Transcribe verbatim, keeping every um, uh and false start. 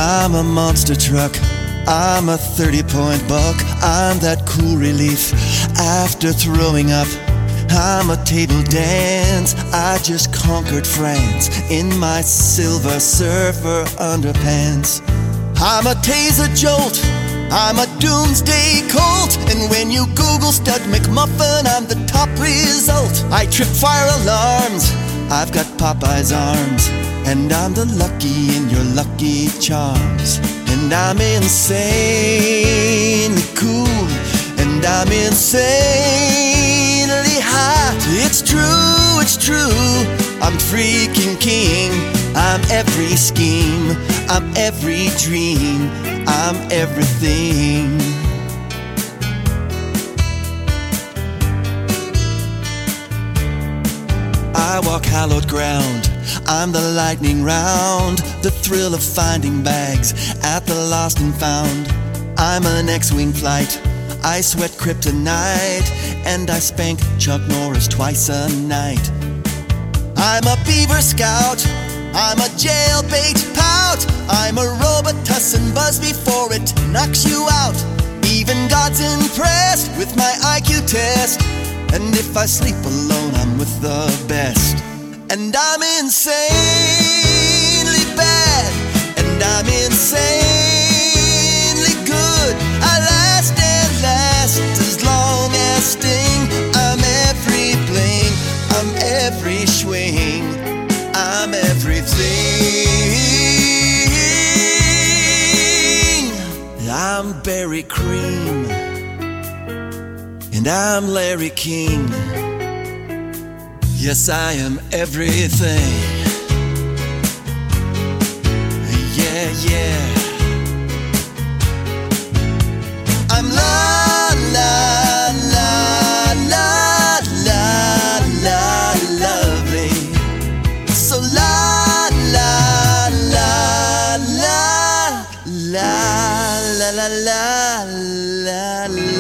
I'm a monster truck, I'm a thirty-point buck, I'm that cool relief after throwing up. I'm a table dance, I just conquered France in my Silver Surfer underpants. I'm a taser jolt, I'm a doomsday colt, and when you Google Stud McMuffin, I'm the top result. I trip fire alarms, I've got Popeye's arms, and I'm the lucky in your Lucky Charms. And I'm insanely cool, and I'm insanely hot. It's true, it's true, I'm freaking king. I'm every scheme, I'm every dream, I'm everything. I walk hallowed ground, I'm the lightning round, the thrill of finding bags at the lost and found. I'm an X-wing flight, I sweat kryptonite, and I spank Chuck Norris twice a night. I'm a beaver scout, I'm a jailbait pout, I'm a Robitussin buzz before it knocks you out. Even God's impressed with my I Q test, and if I sleep alone, I'm with the best. And I'm insanely bad, and I'm insanely good. I last and last as long as Sting. I'm every bling, I'm every swing, I'm everything. I'm Barry Cream, and I'm Larry King. Yes, I am everything. Yeah, yeah. I'm la la la la la la lovely. So la la la la la la la la la la.